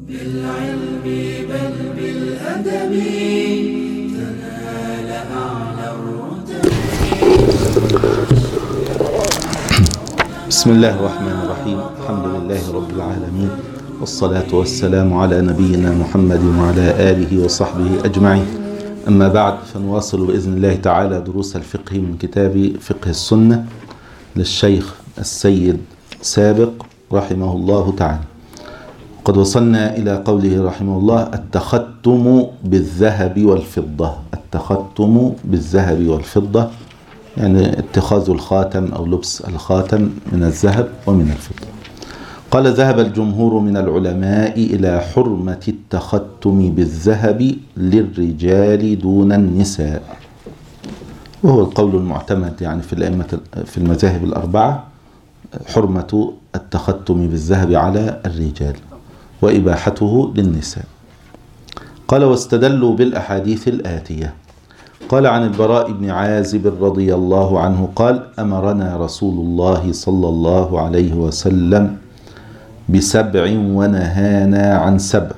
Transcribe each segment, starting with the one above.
بالعلم بل بالأدب تنال أعلى الرتب. بسم الله الرحمن الرحيم. الحمد لله رب العالمين، والصلاة والسلام على نبينا محمد وعلى آله وصحبه أجمعين. أما بعد، فنواصل بإذن الله تعالى دروس الفقه من كتاب فقه السنة للشيخ السيد سابق رحمه الله تعالى. قد وصلنا إلى قوله رحمه الله: التختم بالذهب والفضة. التختم بالذهب والفضة يعني اتخاذ الخاتم أو لبس الخاتم من الذهب ومن الفضة. قال: ذهب الجمهور من العلماء إلى حرمة التختم بالذهب للرجال دون النساء، وهو القول المعتمد يعني في المذاهب الأربعة، حرمة التختم بالذهب على الرجال وإباحته للنساء. قال: واستدلوا بالأحاديث الآتية. قال: عن البراء بن عازب رضي الله عنه قال: أمرنا رسول الله صلى الله عليه وسلم ب7 ونهانا عن 7.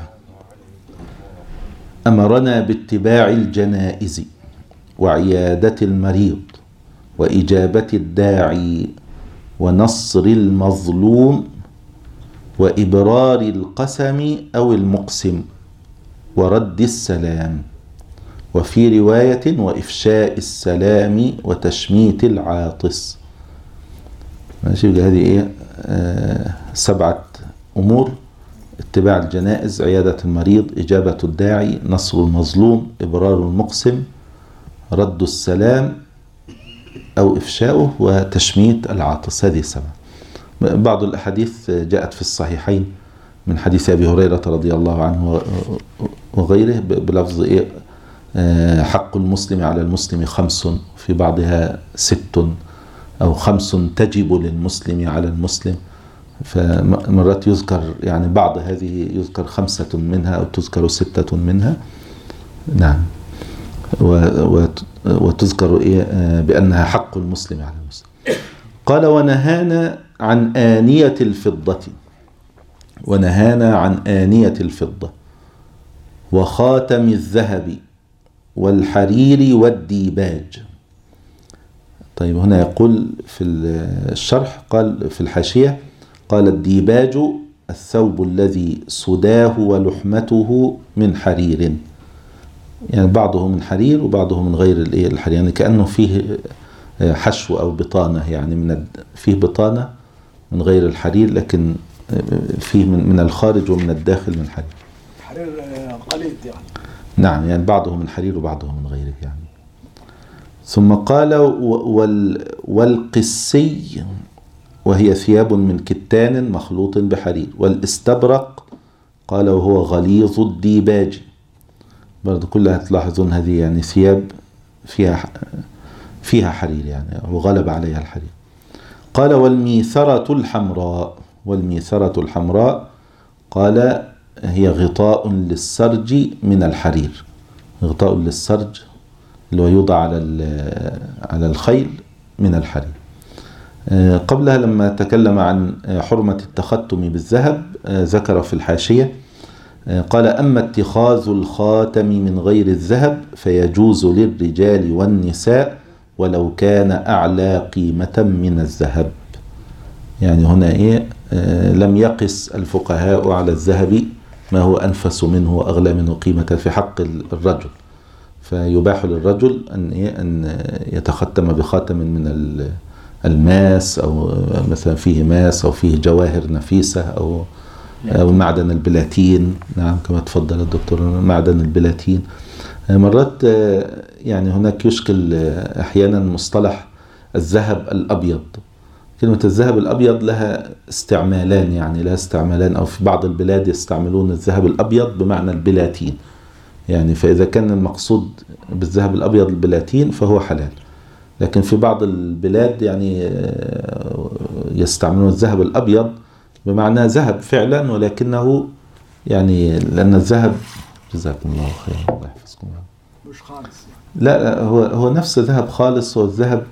أمرنا باتباع الجنائز وعيادة المريض وإجابة الداعي ونصر المظلوم وإبرار القسم أو المقسم ورد السلام، وفي رواية وإفشاء السلام وتشميت العاطس. ماشي، هذه 7 أمور: اتباع الجنائز، عيادة المريض، إجابة الداعي، نصر المظلوم، إبرار المقسم، رد السلام أو إفشاؤه، وتشميت العاطس. هذه 7. بعض الأحاديث جاءت في الصحيحين من حديث أبي هريرة رضي الله عنه وغيره بلفظ حق المسلم على المسلم 5، في بعضها 6 أو 5 تجب للمسلم على المسلم. فمرات يذكر يعني بعض هذه يذكر 5 منها أو تذكر 6 منها، نعم، وتذكر بأنها حق المسلم على المسلم. قال: ونهانا عن آنية الفضة. ونهانا عن آنية الفضة وخاتم الذهب والحرير والديباج. طيب، هنا يقول في الشرح، قال في الحاشية، قال: الديباج الثوب الذي سداه ولحمته من حرير، يعني بعضه من حرير وبعضه من غير الحرير، يعني كأنه فيه حشو أو بطانة، يعني فيه بطانة من غير الحرير، لكن فيه من الخارج ومن الداخل من حرير. حرير قليل يعني. نعم، يعني بعضه من حرير وبعضه من غيره يعني. ثم قال: والقسي وهي ثياب من كتان مخلوط بحرير. والاستبرق قال: وهو غليظ الديباج. برضو كلها تلاحظون هذه يعني ثياب فيها حرير، يعني وغلب عليها الحرير. قال: والميثرة الحمراء. والميثرة الحمراء قال: هي غطاء للسرج من الحرير. غطاء للسرج اللي هو يوضع على الخيل من الحرير. قبلها لما تكلم عن حرمة التختم بالذهب ذكر في الحاشية، قال: أما اتخاذ الخاتم من غير الذهب فيجوز للرجال والنساء ولو كان أعلى قيمة من الذهب. يعني هنا لم يقس الفقهاء على الذهب ما هو أنفس منه وأغلى منه قيمة في حق الرجل، فيباح للرجل أن يتختم بخاتم من الماس، أو مثلا فيه ماس أو فيه جواهر نفيسة، أو معدن البلاتين. نعم، كما تفضل الدكتور، معدن البلاتين. مرات يعني هناك يشكل أحيانا مصطلح الذهب الأبيض. كلمة الذهب الأبيض لها استعمالان، يعني لها استعمالان، أو في بعض البلاد يستعملون الذهب الأبيض بمعنى البلاتين، يعني فإذا كان المقصود بالذهب الأبيض البلاتين فهو حلال. لكن في بعض البلاد يعني يستعملون الذهب الأبيض بمعنى ذهب فعلا، ولكنه يعني لأن الذهب، جزاكم الله خير، الله يحفظكم، مش خالص. لا، هو نفس ذهب خالص. هو الذهب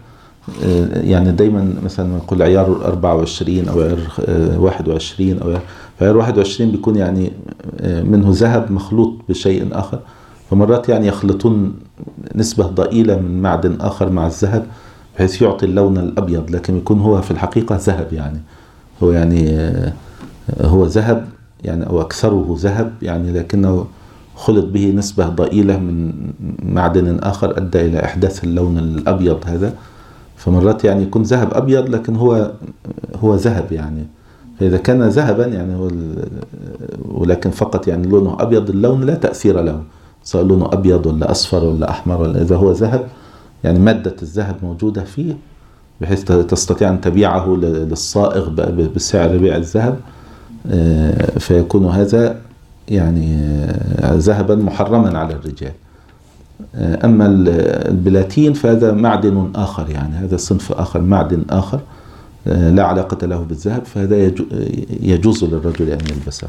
يعني دايما مثلا نقول عيار 24 أو عيار 21 أو عيار 21 بيكون يعني منه ذهب مخلوط بشيء آخر، فمرات يعني يخلطون نسبة ضئيلة من معدن آخر مع الذهب بحيث يعطي اللون الأبيض، لكن يكون هو في الحقيقة ذهب. يعني هو يعني هو ذهب يعني أو أكثره ذهب يعني، لكنه خلط به نسبة ضئيلة من معدن آخر أدى إلى إحداث اللون الأبيض هذا. فمرات يعني يكون ذهب أبيض لكن هو ذهب يعني. فإذا كان ذهبا يعني هو ولكن فقط يعني لونه أبيض، اللون لا تأثير له سواء لونه أبيض ولا أصفر ولا أحمر ولا. إذا هو ذهب يعني مادة الذهب موجودة فيه بحيث تستطيع أن تبيعه للصائغ بسعر بيع الذهب، فيكون هذا يعني ذهبا محرما على الرجال. أما البلاتين فهذا معدن آخر، يعني هذا صنف آخر، معدن آخر لا علاقة له بالذهب، فهذا يجوز للرجل أن يلبسه.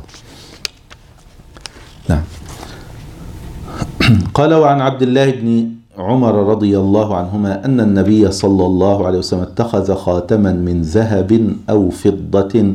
نعم. قال: وعن عبد الله بن عمر رضي الله عنهما أن النبي صلى الله عليه وسلم اتخذ خاتما من ذهب أو فضة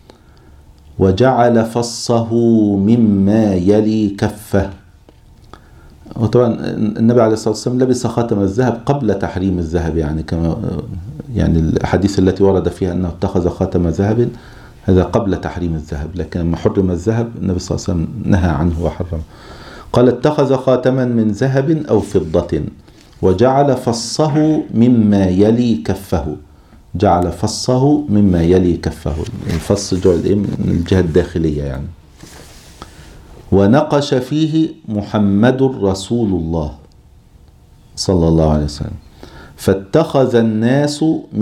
وجعل فصه مما يلي كفه. وطبعا النبي عليه الصلاة والسلام لبس خاتم الذهب قبل تحريم الذهب، يعني كما يعني الحديث التي ورد فيها أنه اتخذ خاتم ذهب هذا قبل تحريم الذهب، لكن لما حرم الذهب النبي صلى الله عليه وسلم نهى عنه وحرم. قال: اتخذ خاتما من ذهب أو فضة وجعل فصه مما يلي كفه. جعل فصه مما يلي كفه، الفص جعل من الجهة الداخلية يعني. ونقش فيه محمد رسول الله صلى الله عليه وسلم فاتخذ الناس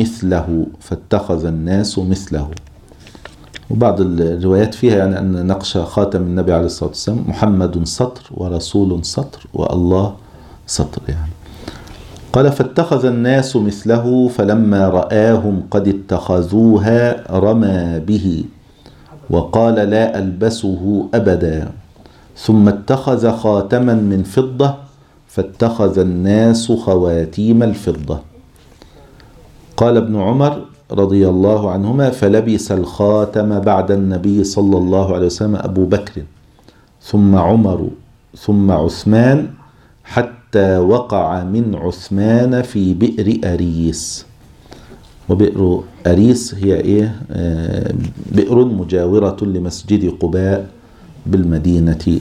مثله. وبعض الروايات فيها يعني أن نقش خاتم النبي عليه الصلاة والسلام محمد سطر ورسول سطر والله سطر يعني. قال: فاتخذ الناس مثله فلما رآهم قد اتخذوها رمى به وقال: لا ألبسه أبدا. ثم اتخذ خاتما من فضة فاتخذ الناس خواتيم الفضة. قال ابن عمر رضي الله عنهما: فلبس الخاتم بعد النبي صلى الله عليه وسلم أبو بكر ثم عمر ثم عثمان حتى وقع من عثمان في بئر أريس. وبئر أريس هي بئر مجاورة لمسجد قباء بالمدينة.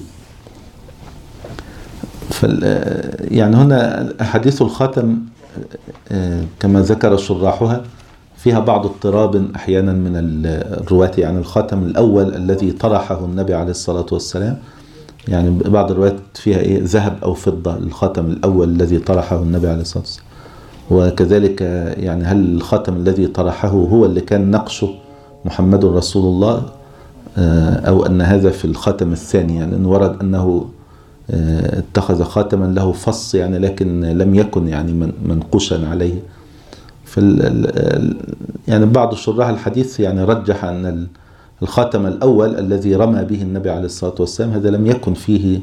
يعني هنا أحاديث الخاتم كما ذكر شراحها فيها بعض اضطراب أحيانا من الرواة. يعني الخاتم الأول الذي طرحه النبي عليه الصلاة والسلام، يعني بعض الروايات فيها ذهب أو فضة، الخاتم الأول الذي طرحه النبي عليه الصلاة والسلام. وكذلك يعني هل الخاتم الذي طرحه هو اللي كان نقشه محمد رسول الله، أو أن هذا في الخاتم الثاني؟ يعني أنه ورد أنه اتخذ خاتما له فص يعني، لكن لم يكن يعني منقوشا عليه. يعني بعض شراح الحديث يعني رجح أن الخاتم الأول الذي رمى به النبي عليه الصلاة والسلام هذا لم يكن فيه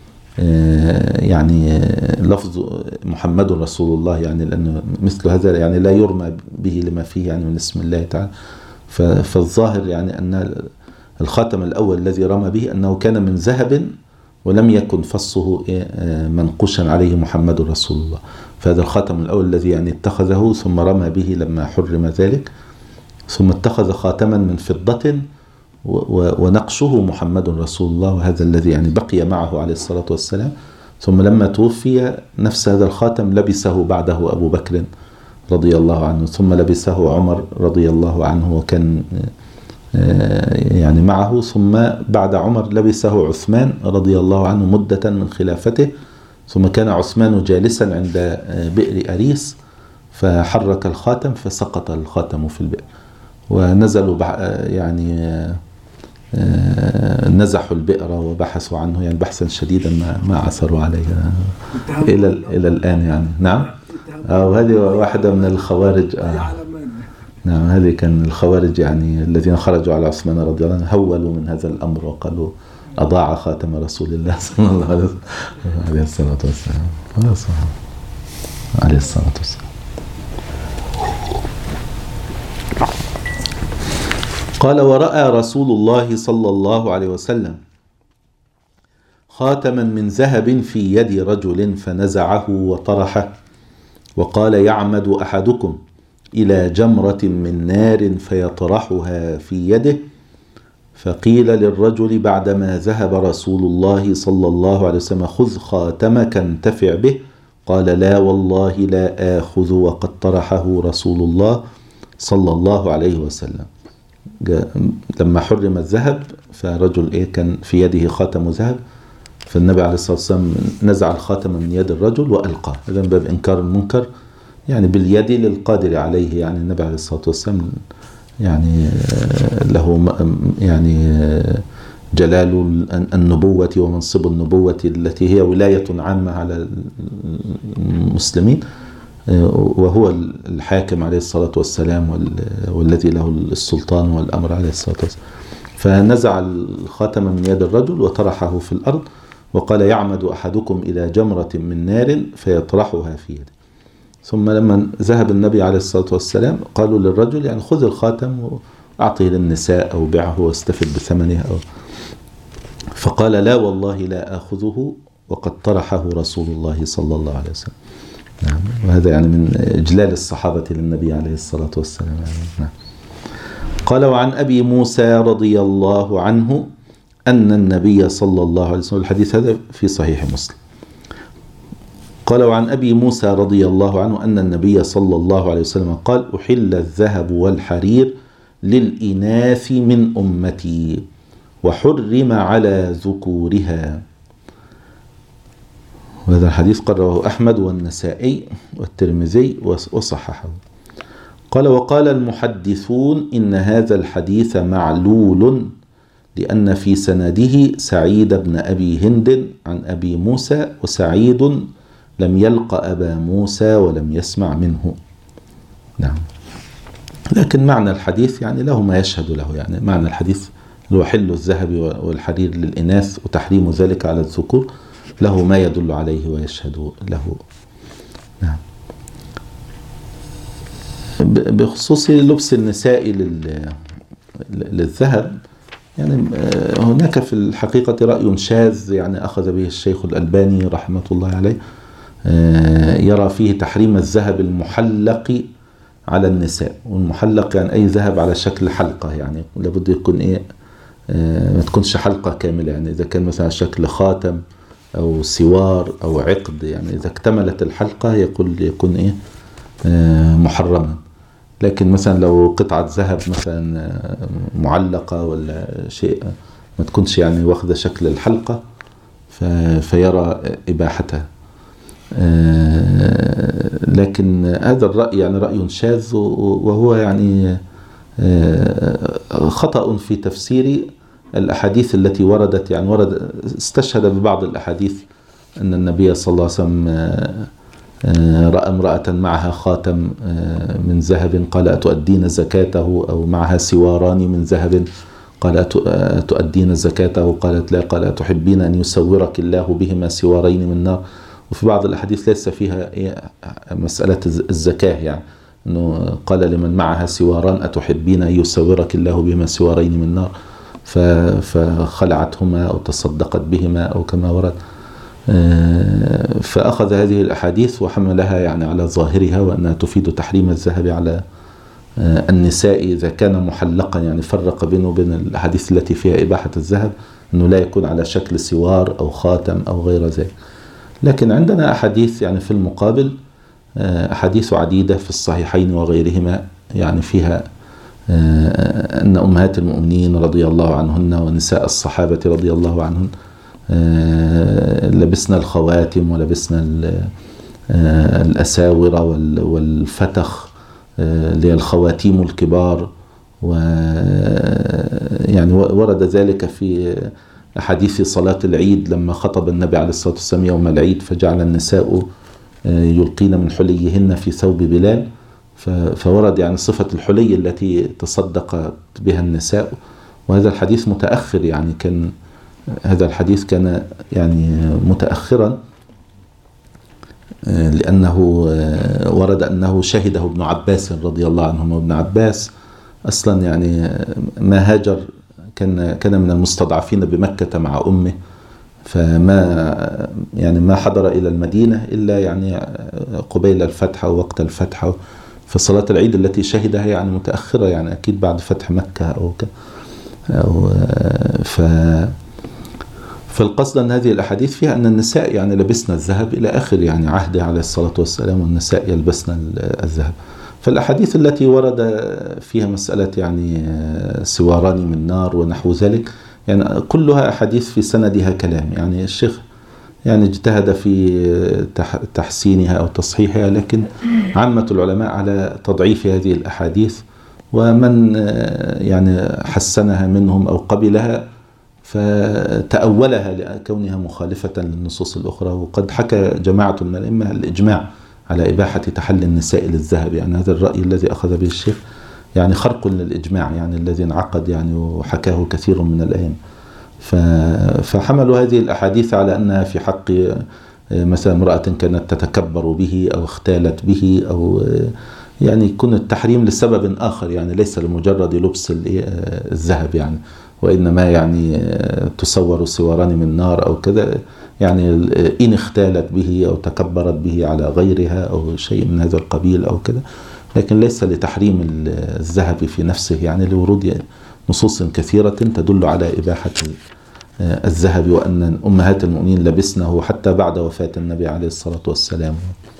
يعني لفظ محمد رسول الله، يعني لأنه مثل هذا يعني لا يرمى به لما فيه يعني من اسم الله تعالى. فالظاهر يعني أن الخاتم الأول الذي رمى به أنه كان من ذهب ولم يكن فصه منقوشا عليه محمد رسول الله. فهذا الخاتم الأول الذي يعني اتخذه ثم رمى به لما حرم ذلك. ثم اتخذ خاتما من فضة ونقشه محمد رسول الله، وهذا الذي يعني بقي معه عليه الصلاة والسلام. ثم لما توفي نفس هذا الخاتم لبسه بعده أبو بكر رضي الله عنه، ثم لبسه عمر رضي الله عنه وكان يعني معه، ثم بعد عمر لبسه عثمان رضي الله عنه مدة من خلافته. ثم كان عثمان جالسا عند بئر أريس فحرك الخاتم فسقط الخاتم في البئر، ونزلوا يعني نزحوا البئر وبحثوا عنه يعني بحثا شديدا ما عثروا عليه إلى الآن يعني. نعم. وهذه واحدة من الخوارج. نعم، هذه كان الخوارج يعني الذين خرجوا على عثمان رضي الله عنه هولوا من هذا الأمر وقالوا أضاع خاتم رسول الله صلى الله عليه الصلاة والسلام. عليه الصلاة والسلام. قال: ورأى رسول الله صلى الله عليه وسلم خاتما من ذهب في يد رجل فنزعه وطرحه، وقال: يعمد أحدكم إلى جمرة من نار فيطرحها في يده. فقيل للرجل بعدما ذهب رسول الله صلى الله عليه وسلم: خذ خاتمك انتفع به. قال: لا والله لا آخذ وقد طرحه رسول الله صلى الله عليه وسلم. لما حرم الذهب فرجل كان في يده خاتم ذهب، فالنبي عليه الصلاة والسلام نزع الخاتم من يد الرجل وألقاه. هذا من باب إنكار المنكر، يعني باليد للقادر عليه. يعني النبي عليه الصلاة والسلام يعني له يعني جلال النبوة ومنصب النبوة التي هي ولاية عامة على المسلمين، وهو الحاكم عليه الصلاة والسلام والذي له السلطان والأمر عليه الصلاة والسلام. فنزع الخاتم من يد الرجل وطرحه في الأرض، وقال: يعمد أحدكم إلى جمرة من نار فيطرحها في يده. ثم لما ذهب النبي عليه الصلاة والسلام قالوا للرجل: يعني خذ الخاتم وأعطه للنساء أو بعه واستفد بثمنه فقال: لا والله لا آخذه وقد طرحه رسول الله صلى الله عليه وسلم. نعم. وهذا يعني من إجلال الصحابة للنبي عليه الصلاة والسلام. نعم. قال: وعن أبي موسى رضي الله عنه أن النبي صلى الله عليه وسلم، الحديث هذا في صحيح مسلم. قال: وعن أبي موسى رضي الله عنه أن النبي صلى الله عليه وسلم قال: أحل الذهب والحرير للإناث من أمتي وحرم على ذكورها. وهذا الحديث قرره أحمد والنسائي والترمذي وصححه. قال: وقال المحدثون إن هذا الحديث معلول، لأن في سنده سعيد بن أبي هند عن أبي موسى، وسعيد لم يلق أبا موسى ولم يسمع منه. نعم. لكن معنى الحديث يعني له ما يشهد له. يعني معنى الحديث هو حل الذهب والحرير للإناث وتحريم ذلك على الذكور، له ما يدل عليه ويشهد له. نعم. بخصوص لبس النساء للذهب، يعني هناك في الحقيقة رأي شاذ يعني أخذ به الشيخ الألباني رحمة الله عليه، يرى فيه تحريم الذهب المحلق على النساء. والمحلق يعني أي ذهب على شكل حلقة، يعني لابد يكون ما تكونش حلقة كاملة. يعني إذا كان مثلا شكل خاتم أو سوار أو عقد، يعني إذا اكتملت الحلقة يكون محرما. لكن مثلا لو قطعة ذهب مثلا معلقة ولا شيء ما تكونش يعني واخدة شكل الحلقة فيرى إباحتها. لكن هذا الرأي يعني رأي شاذ، وهو يعني خطأ في تفسير الأحاديث التي وردت. يعني استشهد ببعض الأحاديث أن النبي صلى الله عليه وسلم رأى امرأة معها خاتم من ذهب قال: أتؤدين زكاته؟ أو معها سواران من ذهب قال: أتؤدين زكاته؟ قالت: لا. قال: أتحبين أن يسورك الله بهما سوارين من نار؟ وفي بعض الأحاديث ليس فيها مسألة الزكاة، يعني أنه قال لمن معها سواران: أتحبين أن يسورك الله بهما سوارين من نار؟ فخلعتهما أو تصدقت بهما أو كما ورد. فأخذ هذه الأحاديث وحملها يعني على ظاهرها، وأنها تفيد تحريم الذهب على النساء إذا كان محلقا. يعني فرق بينه وبين الأحاديث التي فيها إباحة الذهب، أنه لا يكون على شكل سوار أو خاتم أو غير ذلك. لكن عندنا أحاديث يعني في المقابل، أحاديث عديدة في الصحيحين وغيرهما، يعني فيها أن أمهات المؤمنين رضي الله عنهن ونساء الصحابة رضي الله عنهن لبسنا الخواتم ولبسنا الأساور والفتخ اللي هي الخواتيم الكبار. ويعني ورد ذلك في أحاديث صلاة العيد لما خطب النبي عليه الصلاة والسلام يوم العيد، فجعل النساء يلقين من حليهن في ثوب بلال. فورد يعني صفة الحلي التي تصدقت بها النساء. وهذا الحديث متأخر، يعني هذا الحديث كان يعني متأخرا، لأنه ورد أنه شهده ابن عباس رضي الله عنهما. وابن عباس أصلا يعني ما هاجر، كان من المستضعفين بمكة مع أمه، فما يعني ما حضر إلى المدينة إلا يعني قبيل الفتح أو وقت الفتح. فصلاة العيد التي شهدها يعني متأخرة، يعني أكيد بعد فتح مكة أو فالقصد أن هذه الأحاديث فيها أن النساء يعني لبسنا الذهب إلى آخر يعني عهده عليه الصلاة والسلام، والنساء يلبسن الذهب. فالأحاديث التي ورد فيها مسألة يعني سواران من نار ونحو ذلك يعني كلها أحاديث في سندها كلام، يعني الشيخ يعني اجتهد في تحسينها أو تصحيحها، لكن عامة العلماء على تضعيف هذه الأحاديث، ومن يعني حسنها منهم أو قبلها فتأولها لكونها مخالفة للنصوص الأخرى. وقد حكى جماعة من الأئمة الإجماع على إباحة تحلي النساء للذهب، يعني هذا الرأي الذي أخذ به الشيخ يعني خرق للإجماع يعني الذي انعقد يعني وحكاه كثير من الأئمة. فحملوا هذه الأحاديث على أنها في حق مثلا امرأة كانت تتكبر به أو اختالت به، أو يعني يكون التحريم لسبب آخر، يعني ليس لمجرد لبس الذهب يعني، وإنما يعني تصور سواران من نار أو كذا، يعني إن اختالت به أو تكبرت به على غيرها أو شيء من هذا القبيل أو كذا، لكن ليس لتحريم الذهب في نفسه، يعني لورود نصوص كثيرة تدل على إباحة الذهب، وأن أمهات المؤمنين لبسنه حتى بعد وفاة النبي عليه الصلاة والسلام.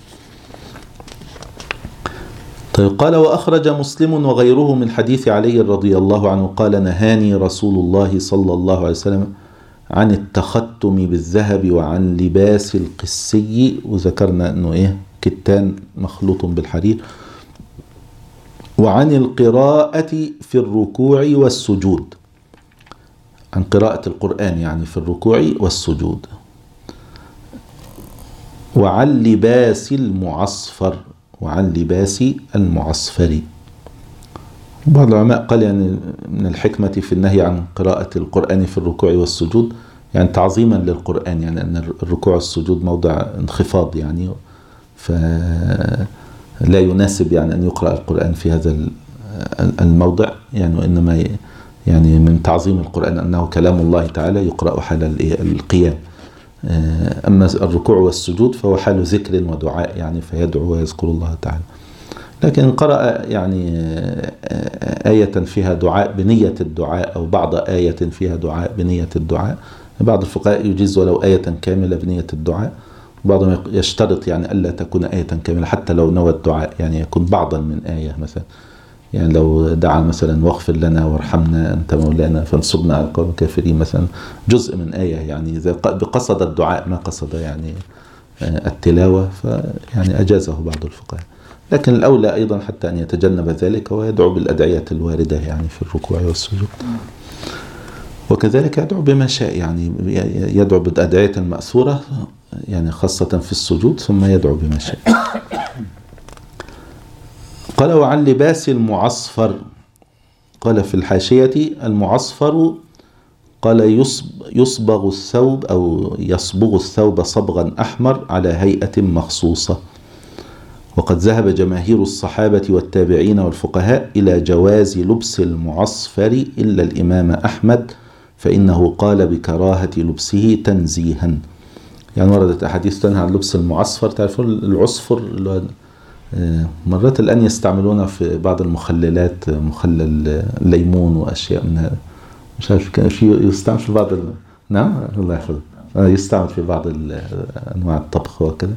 طيب قال وأخرج مسلم وغيره من حديث علي رضي الله عنه قال نهاني رسول الله صلى الله عليه وسلم عن التختم بالذهب وعن لباس القسي، وذكرنا أنه كتان مخلوط بالحرير، وعن القراءة في الركوع والسجود، عن قراءة القرآن يعني في الركوع والسجود، وعن لباس المعصفر، وعن لباس المعصفر. بعض العلماء قال يعني من الحكمة في النهي عن قراءة القرآن في الركوع والسجود يعني تعظيما للقرآن، يعني أن الركوع والسجود موضع انخفاض يعني، فلا يناسب يعني أن يقرأ القرآن في هذا الموضع يعني، وإنما يعني من تعظيم القرآن أنه كلام الله تعالى يقرأ حال القيام. أما الركوع والسجود فهو حال ذكر ودعاء يعني، فيدعو ويذكر الله تعالى. لكن قرأ يعني آية فيها دعاء بنية الدعاء، أو بعض آية فيها دعاء بنية الدعاء، بعض الفقهاء يجيز ولو آية كاملة بنية الدعاء، وبعضهم يشترط يعني ألا تكون آية كاملة حتى لو نوى الدعاء، يعني يكون بعضا من آية مثلا، يعني لو دعا مثلا واغفر لنا وارحمنا أنت مولانا فانصرنا على القوم الكافرين مثلا، جزء من آية يعني إذا بقصد الدعاء ما قصد يعني التلاوة، فيعني أجازه بعض الفقهاء. لكن الأولى أيضا حتى أن يتجنب ذلك ويدعو بالأدعية الواردة يعني في الركوع والسجود، وكذلك يدعو بما شاء، يعني يدعو بالأدعية المأثورة يعني خاصة في السجود، ثم يدعو بما شاء. قال وعن لباس المعصفر، قال في الحاشية المعصفر قال يصبغ الثوب أو يصبغ الثوب صبغا أحمر على هيئة مخصوصة. وقد ذهب جماهير الصحابة والتابعين والفقهاء إلى جواز لبس المعصفر إلا الإمام أحمد، فإنه قال بكراهة لبسه تنزيها. يعني وردت أحاديث تنهى عن لبس المعصفر. تعرفون العصفر مرات الآن يستعملونها في بعض المخللات، مخلل الليمون وأشياء من هذا، مش عارف كان يستعمل في بعض نعم الله يحفظك، يستعمل في بعض أنواع الطبخ وكذا.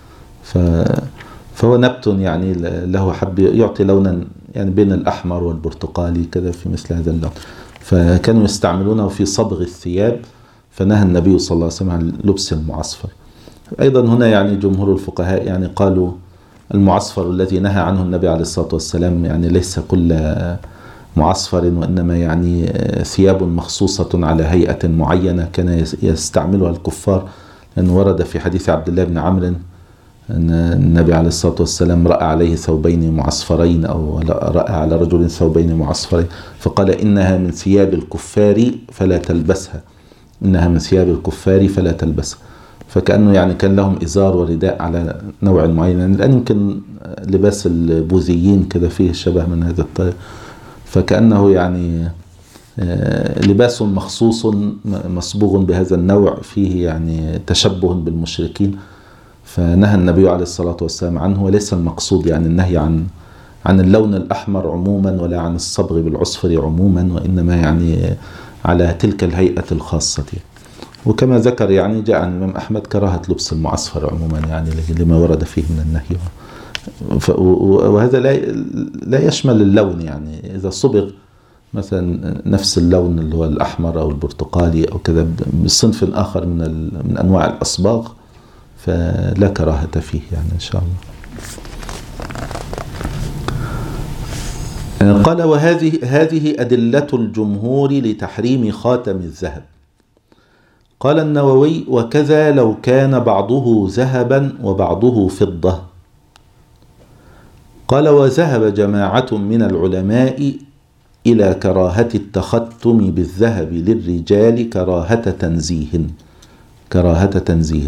فهو نبت يعني له حب يعطي لونا يعني بين الأحمر والبرتقالي كذا في مثل هذا اللون، فكانوا يستعملونه في صبغ الثياب، فنهى النبي صلى الله عليه وسلم عن لبس المعصفر. أيضا هنا يعني جمهور الفقهاء يعني قالوا المعصفر الذي نهى عنه النبي عليه الصلاة والسلام يعني ليس كل معصفر، وإنما يعني ثياب مخصوصة على هيئة معينة كان يستعملها الكفار، لأنه ورد في حديث عبد الله بن عمرو أن النبي عليه الصلاة والسلام رأى عليه ثوبين معصفرين، أو رأى على رجل ثوبين معصفرين، فقال إنها من ثياب الكفار فلا تلبسها، إنها من ثياب الكفار فلا تلبسها. فكأنه يعني كان لهم إزار ورداء على نوع معين، يعني الآن يمكن لباس البوذيين كذا فيه شبه من هذا الطريق. فكأنه يعني لباس مخصوص مصبوغ بهذا النوع فيه يعني تشبه بالمشركين، فنهى النبي عليه الصلاة والسلام عنه. وليس المقصود يعني النهي عن اللون الأحمر عموما ولا عن الصبغ بالعصفر عموما، وإنما يعني على تلك الهيئة الخاصة. وكما ذكر يعني جاء عن الإمام أحمد كراهة لبس المعصفر عموما يعني لما ورد فيه من النهي. وهذا لا يشمل اللون، يعني إذا صبغ مثلا نفس اللون اللي هو الأحمر أو البرتقالي أو كذا بصنف آخر من أنواع الأصباغ فلا كراهة فيه يعني إن شاء الله. قال هذه أدلة الجمهور لتحريم خاتم الذهب. قال النووي: وكذا لو كان بعضه ذهبا وبعضه فضة. قال: وذهب جماعة من العلماء إلى كراهة التختم بالذهب للرجال كراهة تنزيه،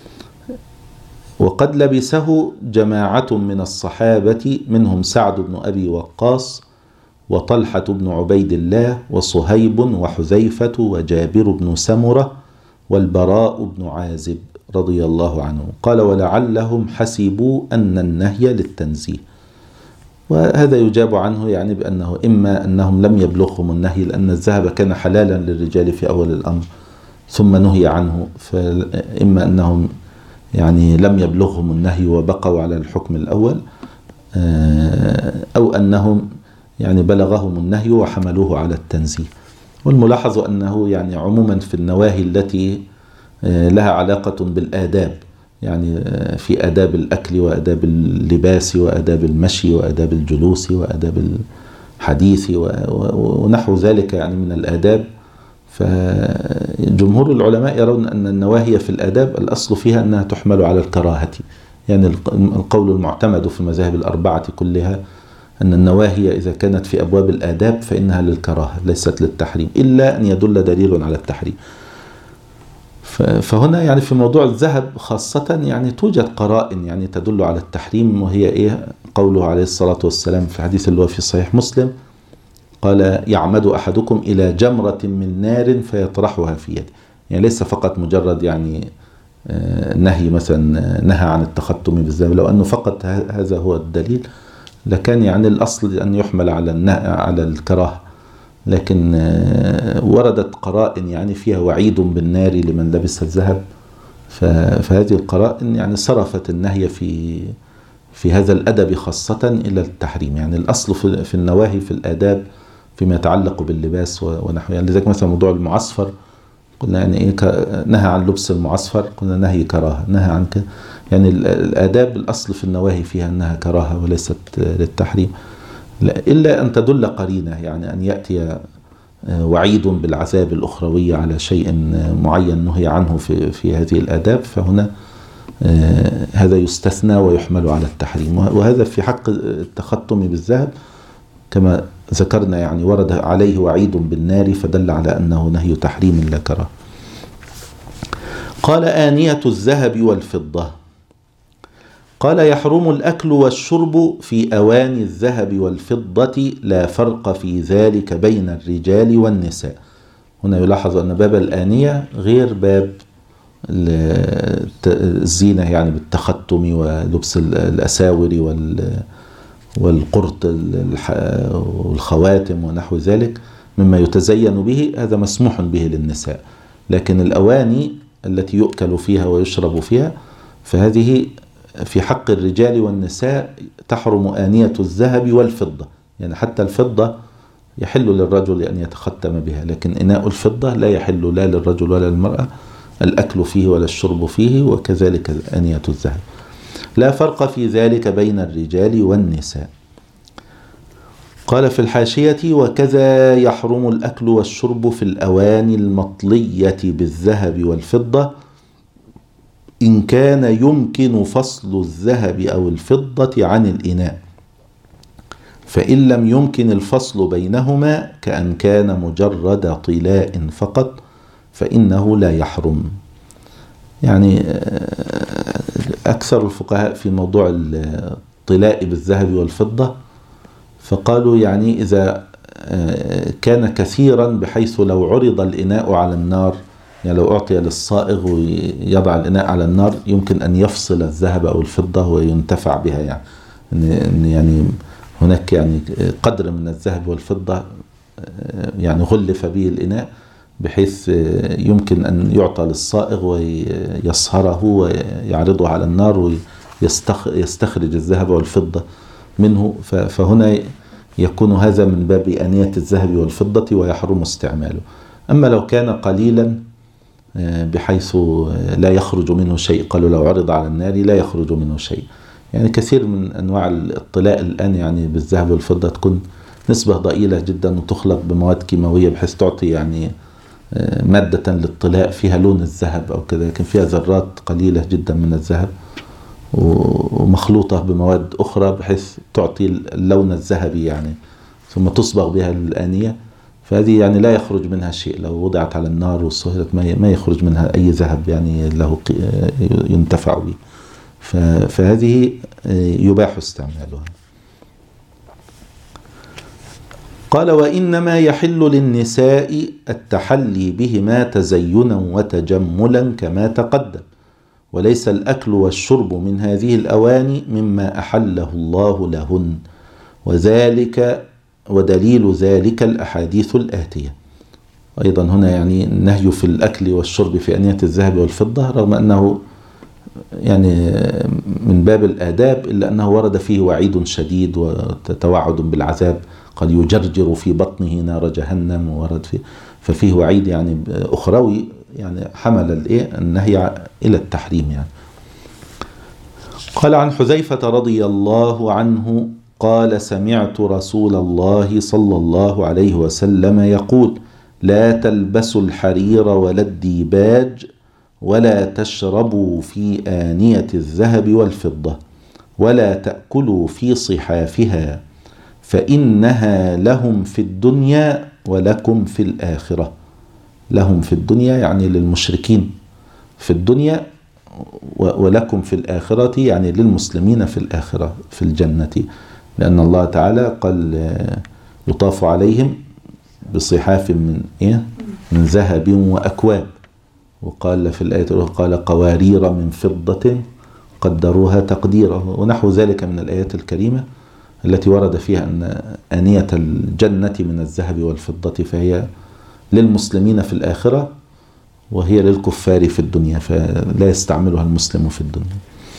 وقد لبسه جماعة من الصحابة منهم سعد بن أبي وقاص وطلحة بن عبيد الله وصهيب وحذيفة وجابر بن سمرة والبراء بن عازب رضي الله عنه. قال: ولعلهم حسبوا أن النهي للتنزيه. وهذا يجاب عنه يعني بأنه إما أنهم لم يبلغهم النهي لأن الذهب كان حلالا للرجال في أول الأمر ثم نهي عنه، فإما أنهم يعني لم يبلغهم النهي وبقوا على الحكم الأول، أو أنهم يعني بلغهم النهي وحملوه على التنزيه. والملاحظ أنه يعني عموما في النواهي التي لها علاقة بالآداب، يعني في آداب الأكل وآداب اللباس وآداب المشي وآداب الجلوس وآداب الحديث ونحو ذلك يعني من الآداب، فجمهور العلماء يرون أن النواهي في الآداب الأصل فيها أنها تحمل على الكراهة. يعني القول المعتمد في المذاهب الأربعة كلها أن النواهي إذا كانت في أبواب الآداب فإنها للكراهة ليست للتحريم، إلا أن يدل دليل على التحريم. فهنا يعني في موضوع الذهب خاصة يعني توجد قرائن يعني تدل على التحريم، وهي إيه؟ قوله عليه الصلاة والسلام في حديث اللي هو في صحيح مسلم قال: يعمد أحدكم إلى جمرة من نار فيطرحها في يده. يعني ليس فقط مجرد يعني نهي مثلا نهى عن التختم بالذهب، لو أنه فقط هذا هو الدليل لكان يعني الأصل أن يحمل على الكراهة، لكن وردت قرائن يعني فيها وعيد بالنار لمن لبس الذهب، فهذه القرائن يعني صرفت النهي في هذا الأدب خاصة إلى التحريم. يعني الأصل في النواهي في الآداب فيما يتعلق باللباس ونحوه. يعني لذلك مثلا موضوع المعصفر قلنا يعني إيه نهى عن لبس المعصفر، قلنا نهي كراهة، نهى عن يعني الآداب الأصل في النواهي فيها أنها كراهة وليست للتحريم، إلا أن تدل قرينة، يعني أن يأتي وعيد بالعذاب الأخروي على شيء معين نهي عنه في هذه الآداب، فهنا هذا يستثنى ويحمل على التحريم. وهذا في حق التختم بالذهب كما ذكرنا يعني ورد عليه وعيد بالنار فدل على أنه نهي تحريم لا كراهة. قال: آنية الذهب والفضة. قال: يحرم الأكل والشرب في أواني الذهب والفضة لا فرق في ذلك بين الرجال والنساء. هنا يلاحظ أن باب الآنية غير باب الزينة يعني بالتختم ولبس الأساور والقرط والخواتم ونحو ذلك مما يتزين به، هذا مسموح به للنساء. لكن الأواني التي يؤكل فيها ويشرب فيها فهذه في حق الرجال والنساء تحرم آنية الذهب والفضة. يعني حتى الفضة يحل للرجل أن يتختم بها، لكن إناء الفضة لا يحل لا للرجل ولا للمرأة الأكل فيه ولا الشرب فيه، وكذلك آنية الذهب. لا فرق في ذلك بين الرجال والنساء. قال في الحاشية: وكذا يحرم الأكل والشرب في الأواني المطلية بالذهب والفضة إن كان يمكن فصل الذهب أو الفضة عن الإناء، فإن لم يمكن الفصل بينهما كأن كان مجرد طلاء فقط فإنه لا يحرم. يعني أكثر الفقهاء في موضوع الطلاء بالذهب والفضة فقالوا يعني إذا كان كثيرا بحيث لو عرض الإناء على النار، يعني لو أعطي للصائغ ويضع الإناء على النار يمكن أن يفصل الذهب أو الفضة وينتفع بها، يعني هناك يعني قدر من الذهب والفضة يعني غلف به الإناء بحيث يمكن أن يعطى للصائغ ويصهره ويعرضه على النار ويستخرج الذهب والفضة منه. فهنا يكون هذا من باب آنية الذهب والفضة ويحرم استعماله. أما لو كان قليلا بحيث لا يخرج منه شيء، قالوا لو عرض على النار لا يخرج منه شيء. يعني كثير من أنواع الطلاء الآن يعني بالذهب والفضة تكون نسبة ضئيلة جدا وتخلط بمواد كيماوية بحيث تعطي يعني مادة للطلاء فيها لون الذهب أو كذا، لكن فيها ذرات قليلة جدا من الذهب ومخلوطة بمواد أخرى بحيث تعطي اللون الذهبي يعني، ثم تصبغ بها الآنية. فهذه يعني لا يخرج منها شيء، لو وضعت على النار وصهرت ما يخرج منها أي ذهب يعني له ينتفع به. فهذه يباح استعمالها. قال وإنما يحل للنساء التحلي بهما تزينا وتجملا كما تقدم، وليس الأكل والشرب من هذه الأواني مما أحله الله لهن، وذلك ودليل ذلك الأحاديث الآتية. أيضا هنا يعني النهي في الأكل والشرب في آنية الذهب والفضة، رغم أنه يعني من باب الآداب إلا أنه ورد فيه وعيد شديد وتوعد بالعذاب، قال يجرجر في بطنه نار جهنم، وورد فيه ففيه وعيد يعني أخروي يعني حمل النهي إلى التحريم يعني. قال عن حذيفة رضي الله عنه قال سمعت رسول الله صلى الله عليه وسلم يقول لا تلبسوا الحرير ولا الديباج ولا تشربوا في آنية الذهب والفضة ولا تأكلوا في صحافها فإنها لهم في الدنيا ولكم في الآخرة. لهم في الدنيا يعني للمشركين في الدنيا، ولكم في الآخرة يعني للمسلمين في الآخرة في الجنة، لأن الله تعالى قال يطاف عليهم بصحاف من ذهب وأكواب، وقال في الآية قال قوارير من فضة قدروها تقديرا، ونحو ذلك من الآيات الكريمة التي ورد فيها أن آنية الجنة من الذهب والفضة فهي للمسلمين في الآخرة وهي للكفار في الدنيا، فلا يستعملها المسلم في الدنيا.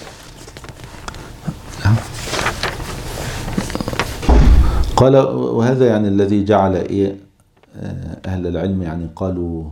قال وهذا يعني الذي جعل أهل العلم يعني قالوا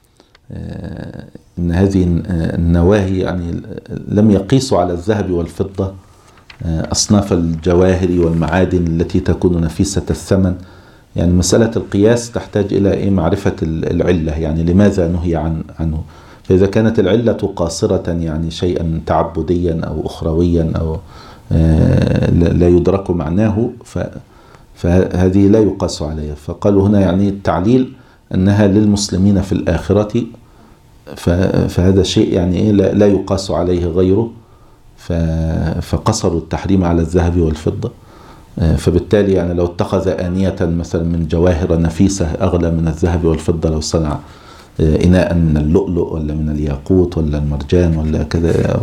إن هذه النواهي يعني لم يقيسوا على الذهب والفضة أصناف الجواهر والمعادن التي تكون نفيسة الثمن. يعني مسألة القياس تحتاج إلى معرفة العلة، يعني لماذا نهي عنه. فإذا كانت العلة قاصرة يعني شيئا تعبديا أو أخرويا أو لا يدرك معناه فهذه لا يقاس عليها. فقالوا هنا يعني التعليل أنها للمسلمين في الآخرة، فهذا شيء يعني لا يقاس عليه غيره، فقصروا التحريم على الذهب والفضة. فبالتالي يعني لو اتخذ آنية مثلا من جواهر نفيسة أغلى من الذهب والفضة، لو صنع إناء من اللؤلؤ ولا من الياقوت ولا المرجان ولا كذا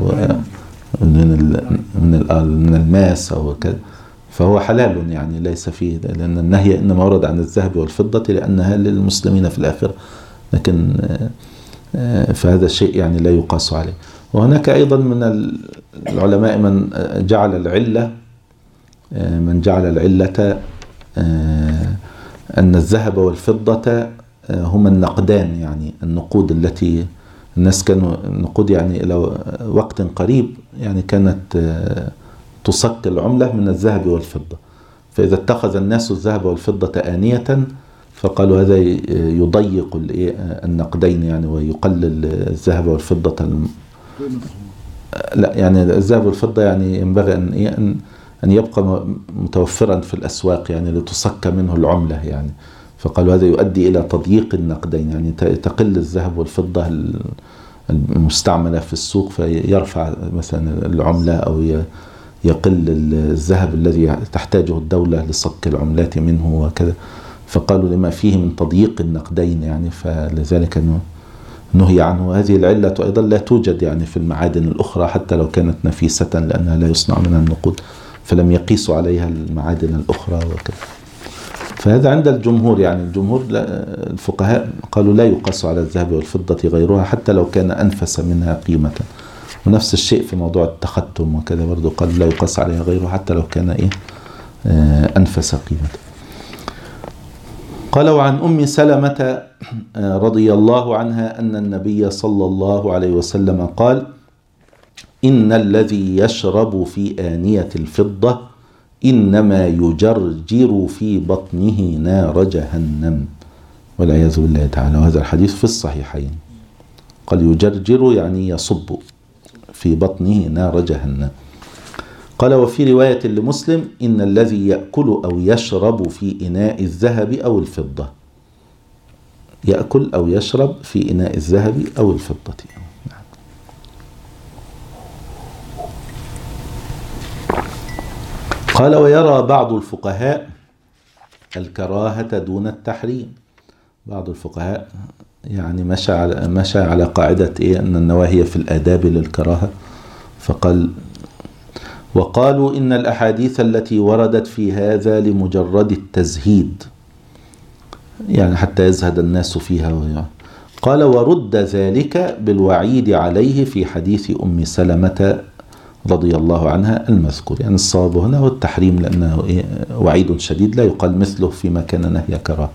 من الماس أو كذا، فهو حلال يعني ليس فيه، لأن النهي إنما ورد عن الذهب والفضة لأنها للمسلمين في الآخرة، لكن فهذا الشيء يعني لا يقاس عليه. وهناك أيضا من العلماء من جعل العلة أن الذهب والفضة هما النقدان، يعني النقود التي الناس كانوا النقود يعني إلى وقت قريب يعني كانت تصك العملة من الذهب والفضة، فإذا اتخذ الناس الذهب والفضة آنية فقالوا هذا يضيق النقدين يعني ويقلل الذهب والفضة. لا يعني الذهب والفضة يعني ينبغي أن يبقى متوفرا في الأسواق يعني لتصك منه العملة يعني، فقالوا هذا يؤدي إلى تضييق النقدين، يعني تقل الذهب والفضة المستعملة في السوق فيرفع مثلا العملة أو يقل الذهب الذي تحتاجه الدولة لصك العملات منه وكذا. فقالوا لما فيه من تضييق النقدين يعني، فلذلك نهي عنه. هذه العلة أيضا لا توجد يعني في المعادن الأخرى حتى لو كانت نفيسة، لأنها لا يصنع منها النقود، فلم يقيسوا عليها المعادن الأخرى وكذا. فهذا عند الجمهور، يعني الجمهور الفقهاء قالوا لا يقاس على الذهب والفضة غيرها حتى لو كان أنفس منها قيمة. ونفس الشيء في موضوع التختم وكذا برضو قالوا لا يقاس عليها غيره حتى لو كان أنفس قيمة. قال وعن أم سلمة رضي الله عنها أن النبي صلى الله عليه وسلم قال: إن الذي يشرب في آنية الفضة إنما يجرجر في بطنه نار جهنم، والعياذ بالله تعالى. وهذا الحديث في الصحيحين. قال يجرجر يعني يصب في بطنه نار جهنم. قال وفي رواية لمسلم: إن الذي يأكل أو يشرب في إناء الذهب أو الفضة. يأكل أو يشرب في إناء الذهب أو الفضة. قال ويرى بعض الفقهاء الكراهة دون التحريم. بعض الفقهاء يعني مشى على قاعدة أن النواهي في الآداب للكراهة، فقال وقالوا إن الأحاديث التي وردت في هذا لمجرد التزهيد، يعني حتى يزهد الناس فيها. قال ورد ذلك بالوعيد عليه في حديث أم سلمة رضي الله عنها المذكور. يعني الصواب هنا هو التحريم، لأنه وعيد شديد لا يقال مثله فيما كان نهي كراهة.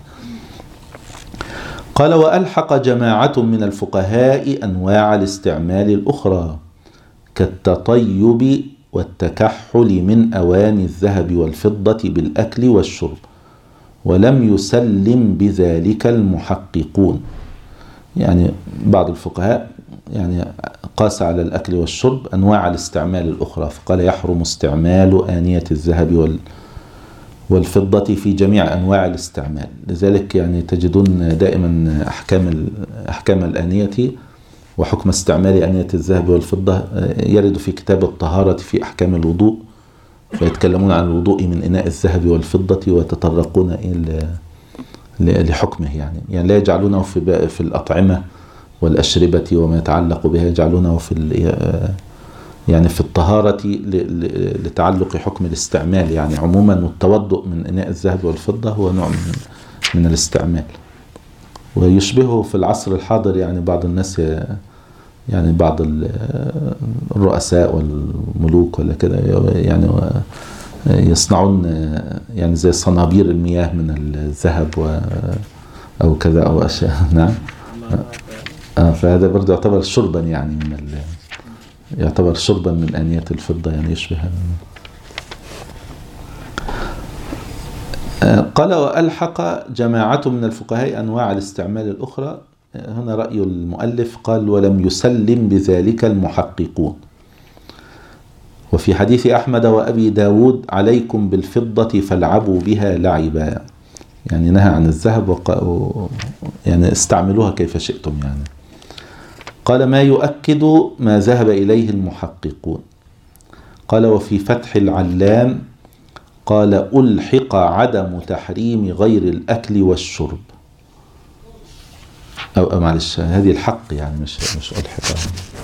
قال وألحق جماعة من الفقهاء أنواع الاستعمال الأخرى كالتطيب والتكحل من أواني الذهب والفضة بالأكل والشرب، ولم يسلم بذلك المحققون. يعني بعض الفقهاء يعني قاس على الأكل والشرب أنواع الاستعمال الأخرى، فقال يحرم استعمال آنية الذهب والفضة في جميع أنواع الاستعمال. لذلك يعني تجدون دائما أحكام الآنية وحكم استعمال آنية الذهب والفضة يرد في كتاب الطهارة في أحكام الوضوء، فيتكلمون عن الوضوء من إناء الذهب والفضة ويتطرقون لحكمه. يعني لا يجعلونه في الأطعمة والأشربة وما يتعلق بها، يجعلونه يعني في الطهارة لتعلق حكم الاستعمال يعني عموما. والتوضؤ من إناء الذهب والفضة هو نوع من الاستعمال، ويشبهه في العصر الحاضر يعني بعض الناس، يعني بعض الرؤساء والملوك ولا كده يعني يصنعون يعني زي صنابير المياه من الذهب أو كذا أو أشياء. نعم. فهذا برضه يعتبر شربا يعني يعتبر شربا من آنية الفضة، يعني يشبه. قال وألحق جماعة من الفقهاء أنواع الاستعمال الأخرى. هنا رأي المؤلف قال ولم يسلم بذلك المحققون. وفي حديث أحمد وأبي داود عليكم بالفضة فالعبوا بها لعبا، يعني نهى عن الذهب يعني استعملوها كيف شئتم يعني. قال ما يؤكد ما ذهب إليه المحققون. قال وفي فتح العلام قال ألحق عدم تحريم غير الأكل والشرب، أو معلش هذه الحق يعني مش ألحق.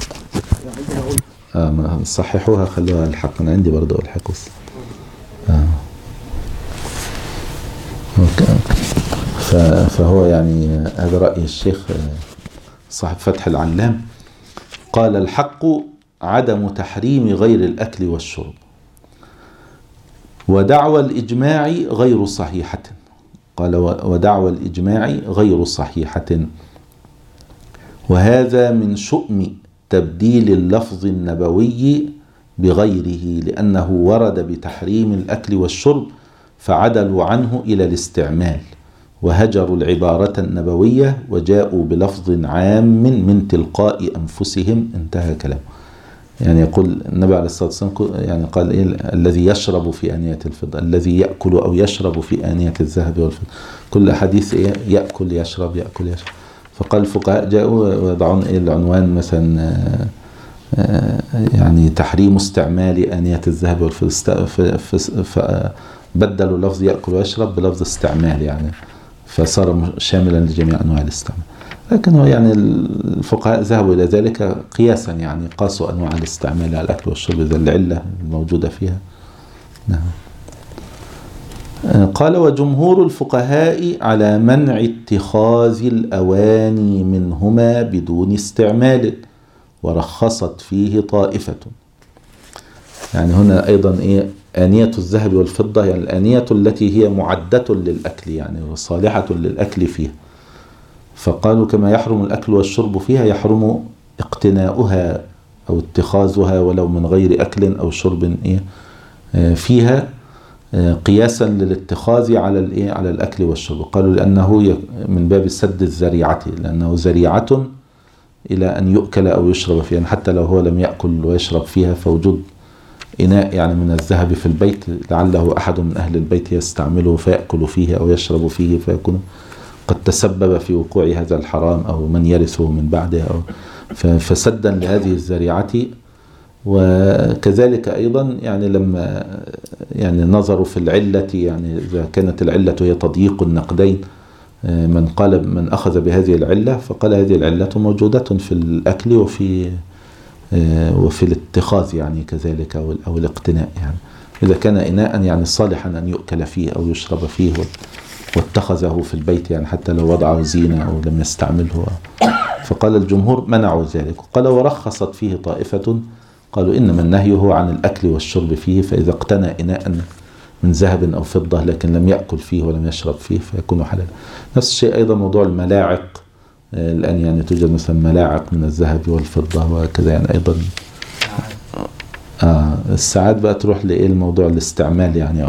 صححوها خلوها الحق، أنا عندي برضو ألحق. فهو يعني هذا رأي الشيخ صاحب فتح العلام. قال الحق عدم تحريم غير الأكل والشرب، ودعوى الإجماع غير صحيحة. قال ودعوى الإجماع غير صحيحة، وهذا من شؤم تبديل اللفظ النبوي بغيره، لأنه ورد بتحريم الأكل والشرب فعدلوا عنه إلى الاستعمال وهجروا العبارة النبوية وجاءوا بلفظ عام من تلقاء أنفسهم. انتهى كلامه. يعني يقول النبي عليه الصلاة والسلام يعني قال الذي يشرب في آنية الفضة، الذي يأكل أو يشرب في آنية الذهب والفضة، كل حديث يأكل يشرب يأكل يشرب. فقال الفقهاء جاءوا ويضعون العنوان مثلا يعني تحريم استعمال آنية الذهب والفضة، فبدلوا لفظ يأكل ويشرب بلفظ استعمال يعني. فصار شاملا لجميع أنواع الاستعمال. لكن هو يعني الفقهاء ذهبوا إلى ذلك قياسا، يعني قاسوا أنواع الاستعمال على الأكل والشرب إذا العلة الموجودة فيها. نعم. قال وجمهور الفقهاء على منع اتخاذ الأواني منهما بدون استعمال، ورخصت فيه طائفة. يعني هنا أيضا آنية الذهب والفضة، يعني الآنية التي هي معدة للأكل يعني وصالحة للأكل فيها، فقالوا كما يحرم الأكل والشرب فيها يحرم اقتناؤها أو اتخاذها ولو من غير أكل أو شرب فيها، قياسا للاتخاذ على الأكل والشرب. قالوا لأنه من باب سد الذريعة، لأنه ذريعة إلى أن يؤكل أو يشرب فيها، يعني حتى لو هو لم يأكل ويشرب فيها، فوجود إناء يعني من الذهب في البيت لعله أحد من أهل البيت يستعمله فيأكل فيه أو يشرب فيه، فيكون قد تسبب في وقوع هذا الحرام أو من يرثه من بعده، فسدا لهذه الذريعة. وكذلك أيضا يعني لما يعني نظروا في العلة، يعني إذا كانت العلة هي تضييق النقدين، من أخذ بهذه العلة فقال هذه العلة موجودة في الأكل وفي الاتخاذ يعني كذلك أو الاقتناء، يعني إذا كان إناء يعني صالحا أن يؤكل فيه أو يشرب فيه واتخذه في البيت، يعني حتى لو وضعه زينة أو لم يستعمله. فقال الجمهور منعوا ذلك. قال ورخصت فيه طائفة، قالوا إنما النهي هو عن الأكل والشرب فيه، فإذا اقتنى إناء من ذهب أو فضة لكن لم يأكل فيه ولم يشرب فيه فيكون حلالا. نفس الشيء أيضا موضوع الملاعق، الآن يعني توجد مثلا ملاعق من الذهب والفضة وكذا، يعني أيضا الساعات بقى تروح لإيه الموضوع الاستعمال يعني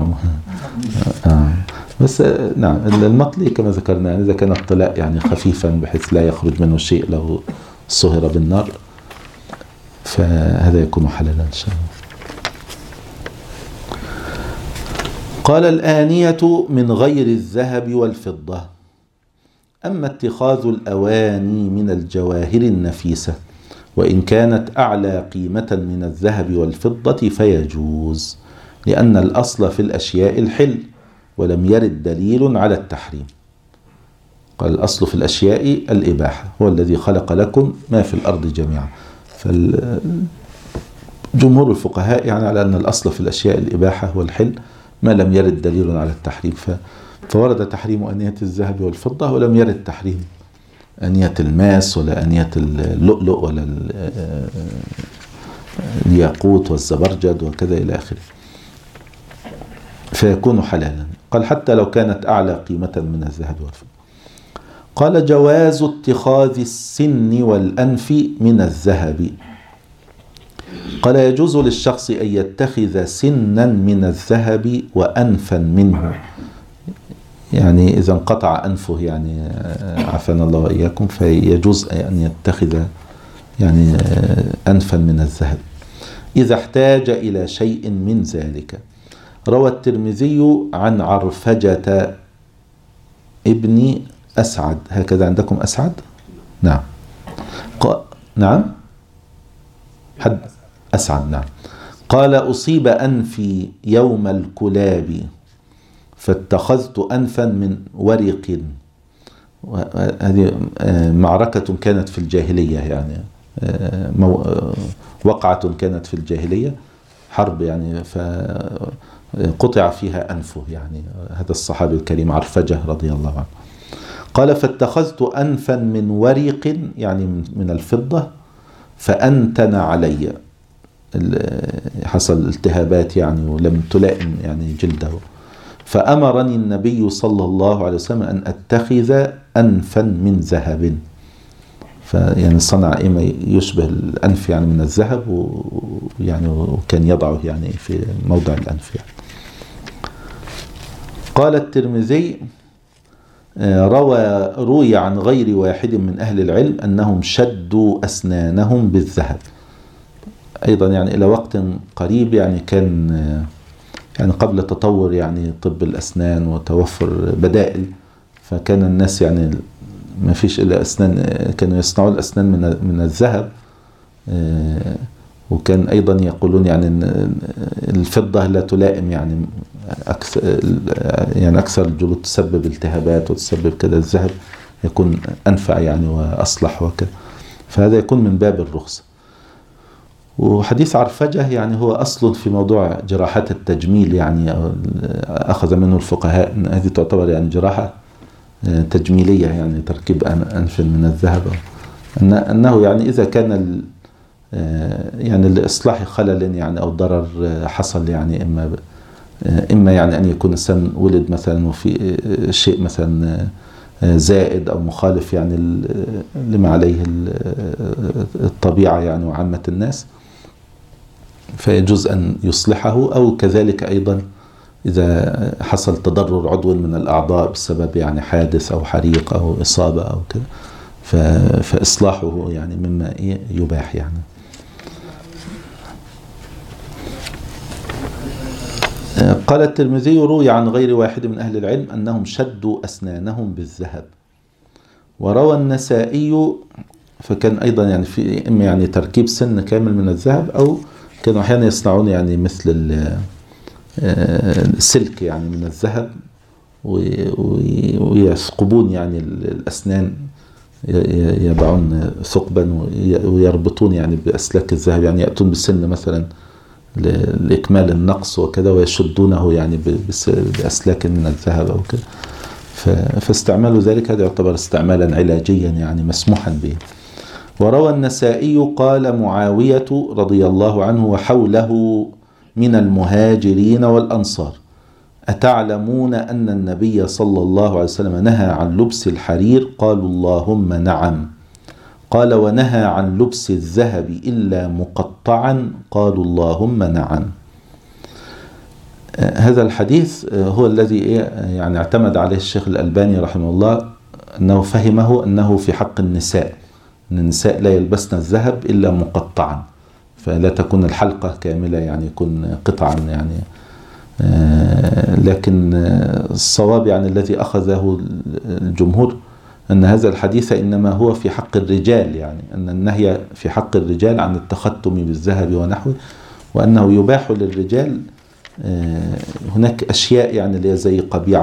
بس نعم المطلي كما ذكرنا يعني إذا كان الطلاء يعني خفيفا بحيث لا يخرج منه شيء لو صهر بالنار فهذا يكون حلالا إن شاء الله. قال الآنية من غير الذهب والفضة. أما اتخاذ الأواني من الجواهر النفيسة وإن كانت أعلى قيمة من الذهب والفضة فيجوز، لأن الأصل في الأشياء الحل ولم يرد دليل على التحريم. قال الأصل في الأشياء الإباحة، هو الذي خلق لكم ما في الأرض جميعا. فجمهور الفقهاء يعني على أن الأصل في الأشياء الإباحة والحل ما لم يرد دليل على التحريم، فورد تحريم أنية الذهب والفضة ولم يرد تحريم أنية الماس ولا أنية اللؤلؤ ولا الياقوت والزبرجد وكذا إلى آخره، فيكون حلالا. قال حتى لو كانت أعلى قيمة من الذهب والفضة. قال جواز اتخاذ السن والأنف من الذهب. قال يجوز للشخص أن يتخذ سنا من الذهب وأنفا منه، يعني إذا انقطع أنفه يعني عافانا الله وإياكم فيجوز أن يتخذ يعني أنفا من الذهب إذا احتاج إلى شيء من ذلك. روى الترمذي عن عرفجة ابن أسعد، هكذا عندكم أسعد؟ نعم نعم حد أسعد نعم. قال أصيب أنفي يوم الكلاب فاتخذت أنفا من ورق. هذه معركة كانت في الجاهلية، يعني وقعة كانت في الجاهلية، حرب يعني، فقطع فيها أنفه، يعني هذا الصحابي الكريم عرفجة رضي الله عنه. قال فاتخذت أنفا من ورق يعني من الفضة فأنتن علي، حصل التهابات يعني ولم تلائم يعني جلده، فأمرني النبي صلى الله عليه وسلم أن أتخذ أنفا من ذهب، فيعني صنع إما يشبه الأنف يعني من الذهب ويعني وكان يضعه يعني في موضع الأنف يعني. قال الترمذي روي عن غير واحد من أهل العلم أنهم شدوا أسنانهم بالذهب، أيضا يعني إلى وقت قريب يعني كان يعني قبل تطور يعني طب الأسنان وتوفر بدائل، فكان الناس يعني ما فيش إلا أسنان، كانوا يصنعون الأسنان من الذهب، وكان أيضا يقولون يعني الفضة لا تلائم يعني أكثر الجلود تسبب التهابات وتسبب كذا، الذهب يكون أنفع يعني وأصلح وكذا، فهذا يكون من باب الرخصة. وحديث عرفجة يعني هو أصل في موضوع جراحات التجميل، يعني أخذ منه الفقهاء أن هذه تعتبر يعني جراحة تجميلية، يعني تركيب أنف من الذهب، أنه يعني إذا كان يعني لإصلاح خلل يعني أو ضرر حصل، يعني إما يعني أن يكون الإنسان ولد مثلا وفي شيء مثلا زائد أو مخالف يعني لما عليه الطبيعة يعني وعامة الناس، فيجوز أن يصلحه، أو كذلك أيضا إذا حصل تضرر عضو من الأعضاء بسبب يعني حادث أو حريق أو إصابة أو كذا، فإصلاحه يعني مما يباح يعني. قال الترمذي: روي عن غير واحد من أهل العلم أنهم شدوا أسنانهم بالذهب. وروى النسائي، فكان أيضا يعني في إما يعني تركيب سن كامل من الذهب، أو كانوا أحيانا يصنعون يعني مثل السلك يعني من الذهب ويثقبون يعني الأسنان، يضعون ثقبا ويربطون يعني بأسلاك الذهب، يعني يأتون بالسن مثلا لإكمال النقص وكذا، ويشدونه يعني بأسلاك من الذهب أو كذا، فاستعمال ذلك هذا يعتبر استعمالا علاجيا يعني مسموحا به. وروى النسائي قال معاوية رضي الله عنه وحوله من المهاجرين والأنصار: أتعلمون أن النبي صلى الله عليه وسلم نهى عن لبس الحرير؟ قالوا اللهم نعم. قال: ونهى عن لبس الذهب إلا مقطعا؟ قالوا اللهم نعم. هذا الحديث هو الذي يعني اعتمد عليه الشيخ الألباني رحمه الله، أنه فهمه أنه في حق النساء، أن النساء لا يلبسن الذهب إلا مقطعا، فلا تكون الحلقة كاملة، يعني يكون قطعا يعني. لكن الصواب يعني الذي أخذه الجمهور أن هذا الحديث إنما هو في حق الرجال، يعني أن النهي في حق الرجال عن التختم بالذهب ونحوه، وأنه يباح للرجال هناك أشياء يعني اللي زي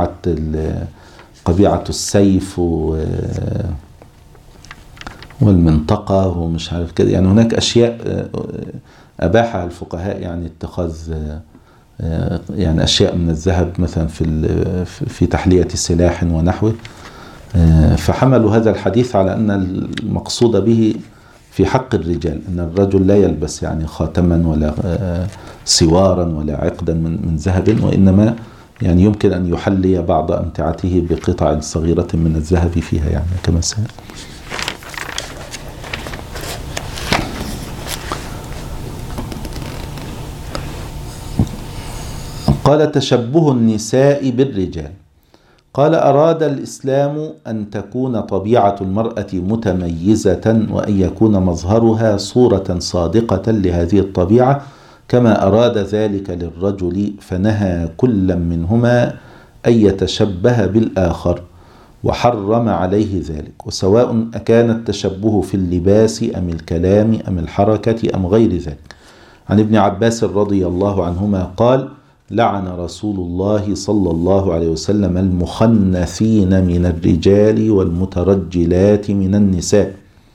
قبيعة السيف والمنطقة ومش عارف كده، يعني هناك أشياء أباحها الفقهاء، يعني اتخاذ يعني أشياء من الذهب مثلا في تحلية سلاح ونحوه، فحملوا هذا الحديث على أن المقصود به في حق الرجال، أن الرجل لا يلبس يعني خاتما ولا سوارا ولا عقدا من ذهب، وإنما يعني يمكن أن يحلي بعض أمتعته بقطع صغيرة من الذهب فيها يعني كما سأل. قال: تشبه النساء بالرجال. قال: أراد الإسلام أن تكون طبيعة المرأة متميزة، وأن يكون مظهرها صورة صادقة لهذه الطبيعة، كما أراد ذلك للرجل، فنهى كل منهما أن يتشبه بالآخر، وحرم عليه ذلك، وسواء أكان التشبه في اللباس أم الكلام أم الحركة أم غير ذلك. عن ابن عباس رضي الله عنهما قال: لعن رسول الله صلى الله عليه وسلم المخنثين من الرجال والمترجلات من النساء.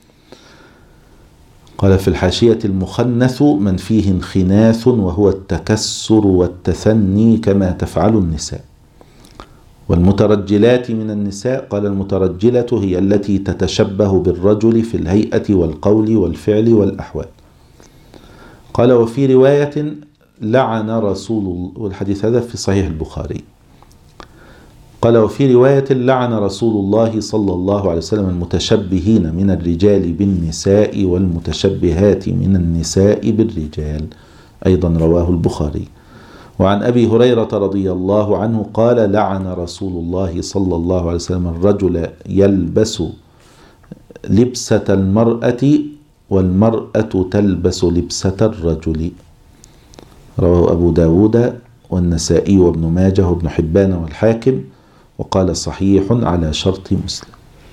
قال في الحاشية: المخنث من فيه انخناث، وهو التكسر والتثني كما تفعل النساء. والمترجلات من النساء، قال: المترجلة هي التي تتشبه بالرجل في الهيئة والقول والفعل والأحوال. قال: وفي رواية: لعن رسول الله، والحديث هذا في صحيح البخاري. قال: وفي رواية: لعن رسول الله صلى الله عليه وسلم المتشبهين من الرجال بالنساء والمتشبهات من النساء بالرجال، أيضا رواه البخاري. وعن أبي هريرة رضي الله عنه قال: لعن رسول الله صلى الله عليه وسلم الرجل يلبس لبسة المرأة والمرأة تلبس لبسة الرجل، رواه أبو داود والنسائي وابن ماجه وابن حبان والحاكم، وقال: صحيح على شرط مسلم.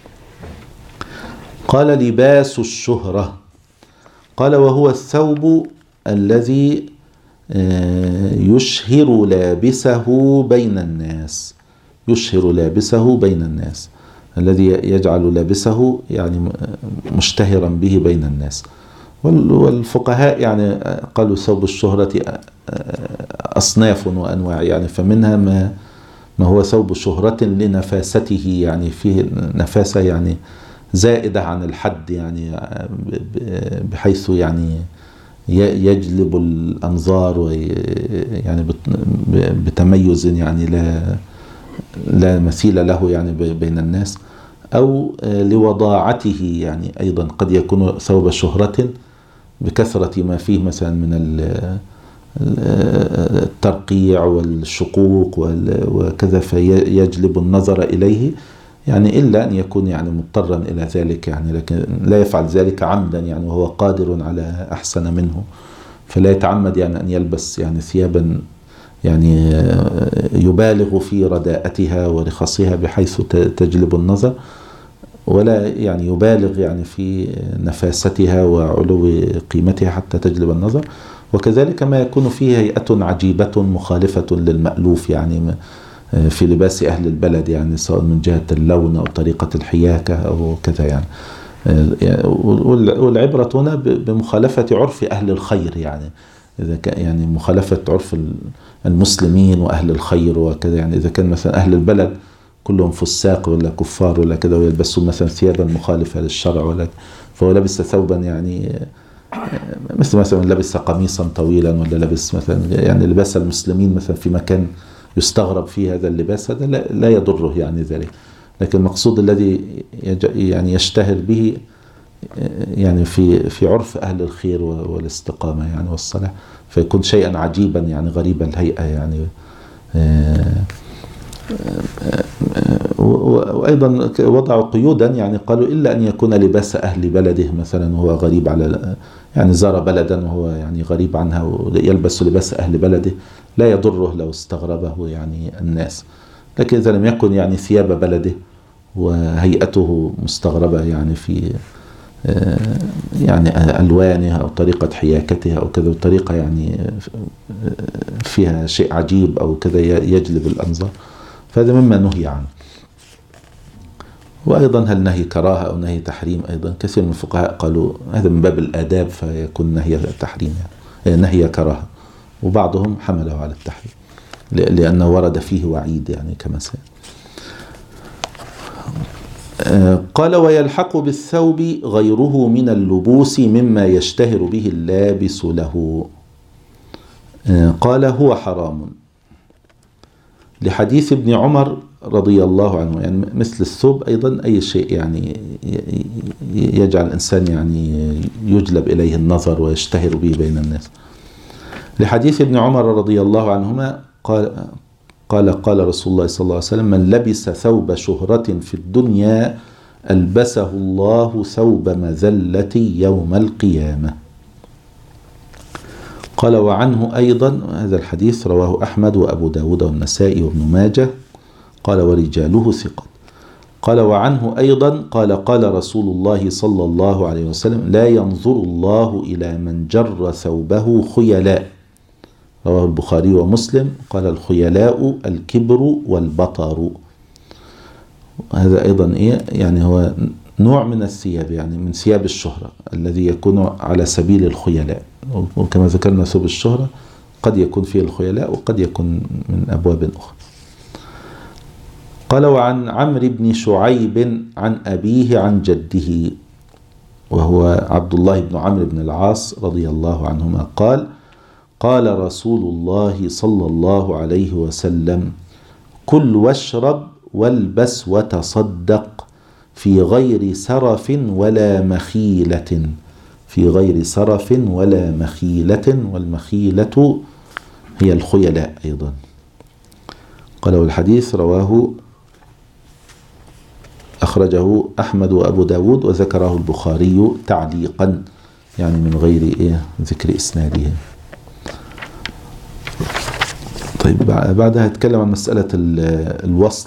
قال: لباس الشهرة. قال: وهو الثوب الذي يشهر لابسه بين الناس، يشهر لابسه بين الناس، الذي يجعل لابسه يعني مشتهرا به بين الناس. والفقهاء يعني قالوا ثوب الشهرة أصناف وأنواع، يعني فمنها ما هو ثوب شهرة لنفاسته، يعني فيه نفاسة يعني زائدة عن الحد، يعني بحيث يعني يجلب الأنظار يعني بتميز يعني لا مثيل له يعني بين الناس، أو لوضاعته، يعني أيضا قد يكون ثوب شهرة بكثرة ما فيه مثلا من الترقيع والشقوق وكذا، فيجلب النظر إليه، يعني إلا أن يكون يعني مضطرا إلى ذلك، يعني لكن لا يفعل ذلك عمدا، يعني وهو قادر على أحسن منه، فلا يتعمد يعني أن يلبس يعني ثيابا يعني يبالغ في رداءتها ورخصها بحيث تجلب النظر، ولا يعني يبالغ يعني في نفاستها وعلو قيمتها حتى تجلب النظر. وكذلك ما يكون فيه هيئة عجيبة مخالفة للمألوف، يعني في لباس أهل البلد، يعني سواء من جهة اللون أو طريقة الحياكة أو كذا يعني. والعبرة هنا بمخالفة عرف أهل الخير، يعني إذا كان يعني مخالفة عرف المسلمين وأهل الخير وكذا، يعني إذا كان مثلا أهل البلد كلهم فساق ولا كفار ولا كذا ويلبسوا مثلا ثيابا مخالفة للشرع، ولا فهو لبس ثوبا يعني مثلا لبس قميصا طويلا، ولا لبس مثلا يعني لباس المسلمين مثلا في مكان يستغرب فيه هذا اللباس، هذا لا يضره يعني ذلك. لكن المقصود الذي يعني يشتهر به يعني في عرف أهل الخير والاستقامة يعني والصلاح، فيكون شيئا عجيبا يعني غريب الهيئة يعني. وأيضا وضعوا قيودا، يعني قالوا إلا أن يكون لباس أهل بلده مثلا وهو غريب على، يعني زار بلدا وهو يعني غريب عنها ويلبس لباس أهل بلده لا يضره لو استغربه يعني الناس. لكن إذا لم يكن يعني ثياب بلده وهيئته مستغربة يعني في يعني ألوانها أو طريقة حياكتها أو كذا، وطريقة يعني فيها شيء عجيب أو كذا يجلب الأنظار، فهذا مما نهي عنه. وأيضا هل نهي كراهة أو نهي تحريم؟ أيضا كثير من الفقهاء قالوا هذا من باب الآداب فيكون نهي تحريم يعني نهي كراهة، وبعضهم حمله على التحريم لأنه ورد فيه وعيد يعني كما سيأتي. قال ويلحق بالثوب غيره من اللبوس مما يشتهر به اللابس له. قال هو حرام لحديث ابن عمر رضي الله عنه، يعني مثل الثوب أيضا أي شيء يعني يجعل الإنسان يعني يجلب إليه النظر ويشتهر به بين الناس. لحديث ابن عمر رضي الله عنهما قال رسول الله صلى الله عليه وسلم من لبس ثوب شهرة في الدنيا ألبسه الله ثوب مذلة يوم القيامة. قال وعنه أيضا، هذا الحديث رواه أحمد وأبو داود والنسائي وابن ماجه، قال ورجاله ثقة. قال وعنه أيضا قال رسول الله صلى الله عليه وسلم لا ينظر الله إلى من جر ثوبه خيلاء، رواه البخاري ومسلم. قال الخيلاء الكبر والبطر. هذا أيضا يعني هو نوع من الثياب، يعني من ثياب الشهرة الذي يكون على سبيل الخيلاء، وكما ذكرنا ثوب الشهرة قد يكون فيه الخيلاء وقد يكون من أبواب أخرى. قال وعن عمرو بن شعيب عن أبيه عن جده وهو عبد الله بن عمرو بن العاص رضي الله عنهما قال رسول الله صلى الله عليه وسلم كل واشرب والبس وتصدق في غير سرف ولا مخيلة، في غير سرف ولا مخيلة، والمخيلة هي الخيلاء أيضا. قال والحديث أخرجه أحمد وأبو داود وذكره البخاري تعليقا، يعني من غير ذكر إسناده. طيب بعدها هتكلم عن مسألة الوصل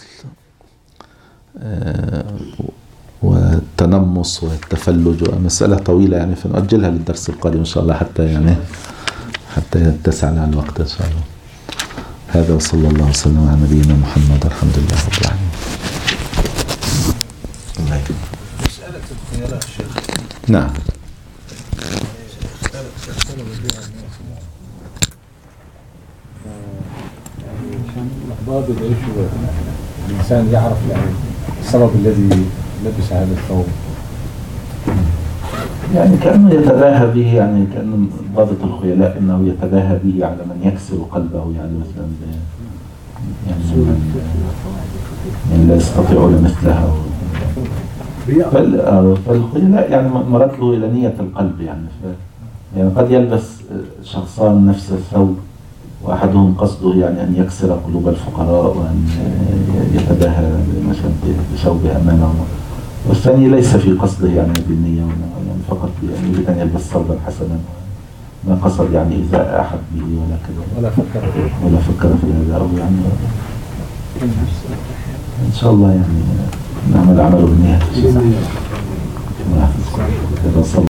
والتنمص والتفلج، مسألة طويلة يعني فنؤجلها للدرس القادم إن شاء الله، حتى يتسع لنا الوقت إن شاء الله. هذا وصلى الله وسلم على نبينا محمد، الحمد لله رب العالمين. الله يكرمك. مسألة الخيلاء شيخ. نعم. ضابط ايش هو الانسان يعرف يعني السبب الذي لبس هذا الثوب؟ يعني كأنه يتباهى به، يعني كأنه ضابط الخيلاء أنه يتباهى به على من يكسر قلبه، يعني مثلا يعني لا يستطيعون مثلها. فالخيلاء يعني مرت له إلى نية القلب، يعني قد يلبس شخصان نفس الثوب، وأحدهم قصده يعني أن يكسر قلوب الفقراء وأن يتباهى مثلا بثوبه أمامهم، والثاني ليس في قصده يعني بالنية، يعني فقط يعني يريد أن يلبس ثوبا حسنا، ما قصد يعني إيذاء أحد به ولا كذا، ولا فكر في هذا، أو يعني إن شاء الله يعني نعمل عمله بالنية.